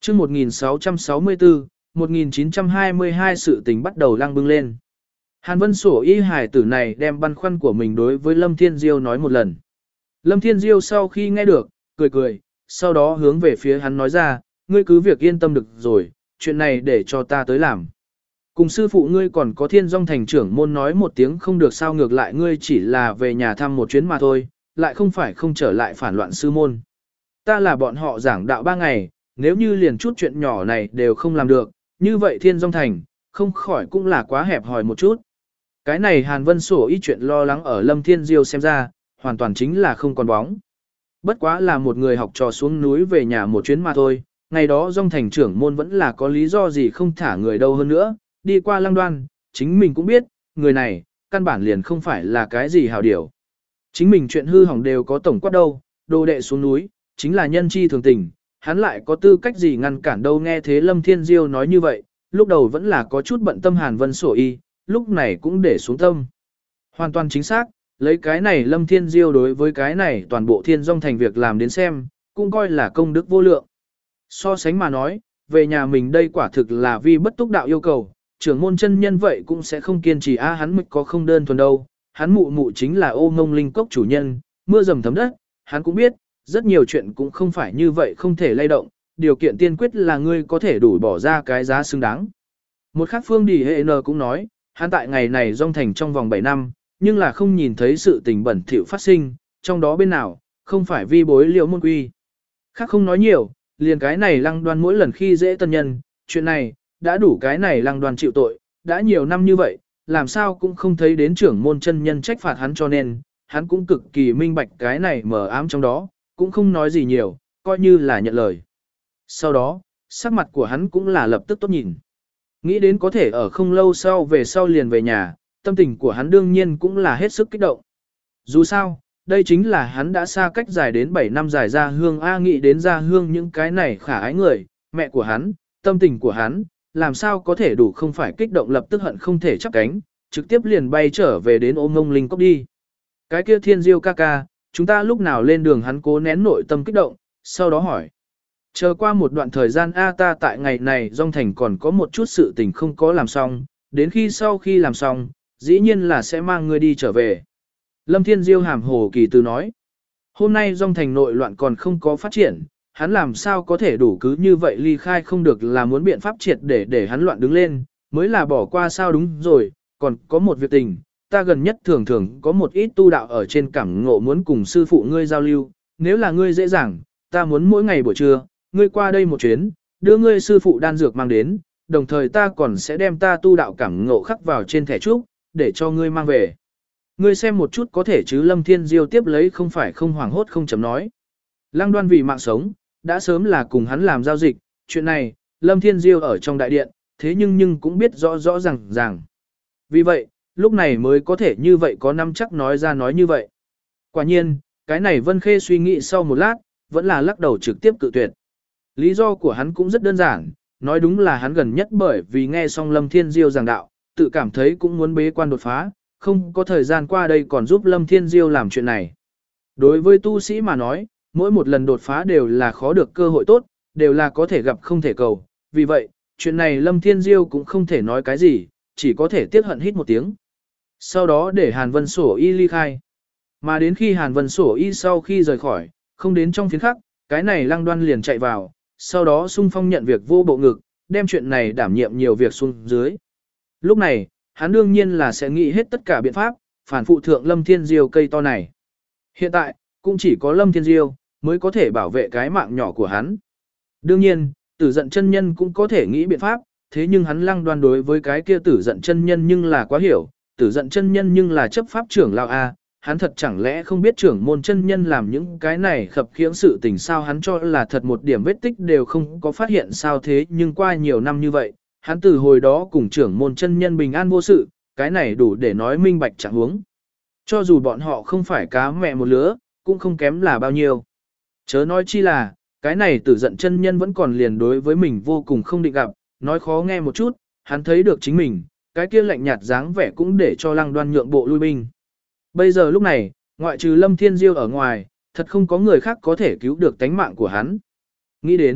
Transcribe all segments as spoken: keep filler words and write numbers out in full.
Chương một nghìn sáu trăm sáu mươi tư, một nghìn chín trăm hai mươi hai sự tình bắt đầu lăng bưng lên. Hàn Vân Sổ y hài tử này đem băn khoăn của mình đối với Lâm Thiên Diêu nói một lần. Lâm Thiên Diêu sau khi nghe được, cười cười, sau đó hướng về phía hắn nói ra, ngươi cứ việc yên tâm được rồi, chuyện này để cho ta tới làm. Cùng sư phụ ngươi còn có Thiên Dung thành trưởng môn nói một tiếng không được sao, ngược lại ngươi chỉ là về nhà thăm một chuyến mà thôi, lại không phải không trở lại phản loạn sư môn. Ta là bọn họ giảng đạo ba ngày, nếu như liền chút chuyện nhỏ này đều không làm được, như vậy Thiên Dung thành, không khỏi cũng là quá hẹp hòi một chút. Cái này Hàn Vân Sổ y chuyện lo lắng ở Lâm Thiên Diêu xem ra, hoàn toàn chính là không còn bóng. Bất quá là một người học trò xuống núi về nhà một chuyến mà thôi, ngày đó Dung thành trưởng môn vẫn là có lý do gì không thả người đâu hơn nữa, đi qua Lăng Đoan, chính mình cũng biết, người này, căn bản liền không phải là cái gì hảo điều. Chính mình chuyện hư hỏng đều có tổng quát đâu, đồ đệ xuống núi, chính là nhân chi thường tình, hắn lại có tư cách gì ngăn cản đâu. Nghe thế Lâm Thiên Diêu nói như vậy, lúc đầu vẫn là có chút bận tâm Hàn Vân Sổ y, lúc này cũng để xuống tâm. Hoàn toàn chính xác, lấy cái này Lâm Thiên Diêu đối với cái này toàn bộ Thiên Dung thành việc làm đến xem, cũng coi là công đức vô lượng. So sánh mà nói, về nhà mình đây quả thực là vì bất túc đạo yêu cầu, trưởng môn chân nhân vậy cũng sẽ không kiên trì a hắn mịch có không đơn thuần đâu, hắn mụ mụ chính là Ô Ngông Linh Cốc chủ nhân, mưa dầm thấm đất, hắn cũng biết, rất nhiều chuyện cũng không phải như vậy không thể lay động, điều kiện tiên quyết là ngươi có thể đủ bỏ ra cái giá xứng đáng. Một khác phương Đi Hệ N cũng nói, hắn tại ngày này Dung thành trong vòng bảy năm, nhưng là không nhìn thấy sự tình bẩn thỉu phát sinh, trong đó bên nào, không phải vi bối liễu môn quy. Khác không nói nhiều, liền cái này Lăng Đoan mỗi lần khi dễ tân nhân, chuyện này, đã đủ cái này Lăng Đoan chịu tội, đã nhiều năm như vậy, làm sao cũng không thấy đến trưởng môn chân nhân trách phạt hắn, cho nên, hắn cũng cực kỳ minh bạch cái này mờ ám trong đó, cũng không nói gì nhiều, coi như là nhận lời. Sau đó, sắc mặt của hắn cũng là lập tức tốt nhìn. Nghĩ đến có thể ở không lâu sau về sau liền về nhà, tâm tình của hắn đương nhiên cũng là hết sức kích động. Dù sao, đây chính là hắn đã xa cách dài đến bảy năm dài ra hương A, nghĩ đến ra hương những cái này khả ái người, mẹ của hắn, tâm tình của hắn, làm sao có thể đủ không phải kích động lập tức hận không thể chắp cánh, trực tiếp liền bay trở về đến Ô Ngông Linh Cốc đi. Cái kia Thiên Diêu ca ca, chúng ta lúc nào lên đường, hắn cố nén nội tâm kích động, sau đó hỏi. Chờ qua một đoạn thời gian A, ta tại ngày này Dung thành còn có một chút sự tình không có làm xong, đến khi sau khi làm xong, dĩ nhiên là sẽ mang ngươi đi trở về. Lâm Thiên Diêu hàm hồ kỳ từ nói. Hôm nay Dung thành nội loạn còn không có phát triển, hắn làm sao có thể đủ cứ như vậy ly khai, không được là muốn biện pháp triệt để để hắn loạn đứng lên, mới là bỏ qua sao. Đúng rồi, còn có một việc tình, ta gần nhất thường thường có một ít tu đạo ở trên cảm ngộ muốn cùng sư phụ ngươi giao lưu, nếu là ngươi dễ dàng, ta muốn mỗi ngày buổi trưa, ngươi qua đây một chuyến, đưa ngươi sư phụ đan dược mang đến, đồng thời ta còn sẽ đem ta tu đạo cảm ngộ khắc vào trên thẻ trúc, để cho ngươi mang về. Ngươi xem một chút có thể chứ? Lâm Thiên Diêu tiếp lấy không phải không hoảng hốt không chấm nói. Lăng Đoan vì mạng sống, đã sớm là cùng hắn làm giao dịch, chuyện này, Lâm Thiên Diêu ở trong đại điện, thế nhưng nhưng cũng biết rõ rõ ràng ràng. Vì vậy, lúc này mới có thể như vậy có năm chắc nói ra nói như vậy. Quả nhiên, cái này Vân Khê suy nghĩ sau một lát, vẫn là lắc đầu trực tiếp cự tuyệt. Lý do của hắn cũng rất đơn giản, nói đúng là hắn gần nhất bởi vì nghe xong Lâm Thiên Diêu giảng đạo, tự cảm thấy cũng muốn bế quan đột phá, không có thời gian qua đây còn giúp Lâm Thiên Diêu làm chuyện này. Đối với tu sĩ mà nói, mỗi một lần đột phá đều là khó được cơ hội tốt, đều là có thể gặp không thể cầu. Vì vậy, chuyện này Lâm Thiên Diêu cũng không thể nói cái gì, chỉ có thể tiếc hận hít một tiếng. Sau đó để Hàn Vân Sổ y ly khai. Mà đến khi Hàn Vân Sổ y sau khi rời khỏi, không đến trong phiến khắc, cái này Lăng Đoan liền chạy vào, sau đó xung phong nhận việc vô bộ ngực, đem chuyện này đảm nhiệm nhiều việc xuống dưới. Lúc này, hắn đương nhiên là sẽ nghĩ hết tất cả biện pháp, phản phụ thượng Lâm Thiên Diêu cây to này. Hiện tại, cũng chỉ có Lâm Thiên Diêu mới có thể bảo vệ cái mạng nhỏ của hắn. Đương nhiên, Tử Giận chân nhân cũng có thể nghĩ biện pháp, thế nhưng hắn Lăng Đoan đối với cái kia Tử Giận chân nhân nhưng là quá hiểu, Tử Giận chân nhân nhưng là chấp pháp trưởng lão a, hắn thật chẳng lẽ không biết trưởng môn chân nhân làm những cái này khập khiễng sự tình sao? Hắn cho là thật một điểm vết tích đều không có phát hiện sao? Thế nhưng qua nhiều năm như vậy, hắn từ hồi đó cùng trưởng môn chân nhân bình an vô sự, cái này đủ để nói minh bạch trạng huống. Cho dù bọn họ không phải cá mẹ một lứa, cũng không kém là bao nhiêu. Chớ nói chi là, cái này Tử Giận chân nhân vẫn còn liền đối với mình vô cùng không định gặp, nói khó nghe một chút, hắn thấy được chính mình, cái kia lạnh nhạt dáng vẻ cũng để cho Lăng Đoan nhượng bộ lui binh. Bây giờ lúc này, ngoại trừ Lâm Thiên Diêu ở ngoài, thật không có người khác có thể cứu được tánh mạng của hắn. Nghĩ đến,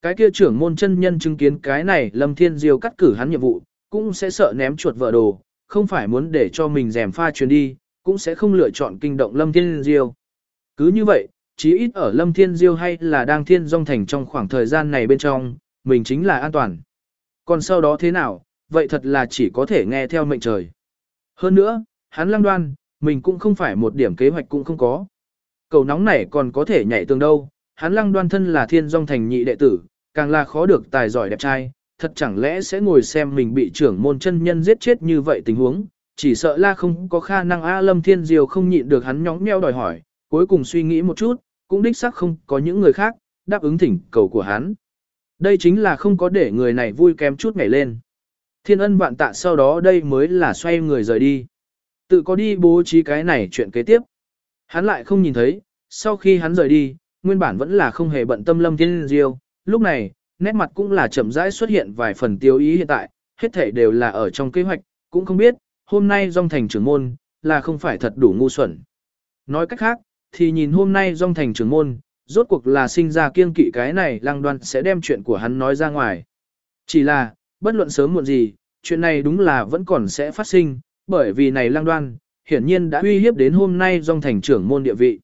Cái kia trưởng môn chân nhân chứng kiến cái này Lâm Thiên Diêu cắt cử hắn nhiệm vụ, cũng sẽ sợ ném chuột vợ đồ, không phải muốn để cho mình rèm pha chuyến đi, cũng sẽ không lựa chọn kinh động Lâm Thiên Diêu. Cứ như vậy, chí ít ở Lâm Thiên Diêu hay là đang thiên dòng thành trong khoảng thời gian này bên trong, mình chính là an toàn. Còn sau đó thế nào, vậy thật là chỉ có thể nghe theo mệnh trời. Hơn nữa, hắn Lăng Đoan, mình cũng không phải một điểm kế hoạch cũng không có. Cầu nóng này còn có thể nhảy tường đâu, hắn Lăng Đoan thân là thiên dòng thành nhị đệ tử, càng là khó được tài giỏi đẹp trai, thật chẳng lẽ sẽ ngồi xem mình bị trưởng môn chân nhân giết chết như vậy tình huống, chỉ sợ là không có khả năng A Lâm Thiên Diêu không nhịn được hắn nhõng nhẽo đòi hỏi, cuối cùng suy nghĩ một chút, cũng đích xác không có những người khác đáp ứng thỉnh cầu của hắn. Đây chính là không có để người này vui kém chút nhảy lên. Thiên ân vạn tạ sau đó đây mới là xoay người rời đi. Tự có đi bố trí cái này chuyện kế tiếp. Hắn lại không nhìn thấy, sau khi hắn rời đi, nguyên bản vẫn là không hề bận tâm Lâm Thiên Diêu, lúc này, nét mặt cũng là chậm rãi xuất hiện vài phần tiêu ý hiện tại, hết thảy đều là ở trong kế hoạch, cũng không biết, hôm nay Dung Thành trưởng môn, là không phải thật đủ ngu xuẩn. Nói cách khác, thì nhìn hôm nay Dung Thành trưởng môn, rốt cuộc là sinh ra kiêng kỵ cái này Lăng Đoan sẽ đem chuyện của hắn nói ra ngoài. Chỉ là, bất luận sớm muộn gì, chuyện này đúng là vẫn còn sẽ phát sinh, bởi vì này Lăng Đoan, hiển nhiên đã uy hiếp đến hôm nay Dung Thành trưởng môn địa vị.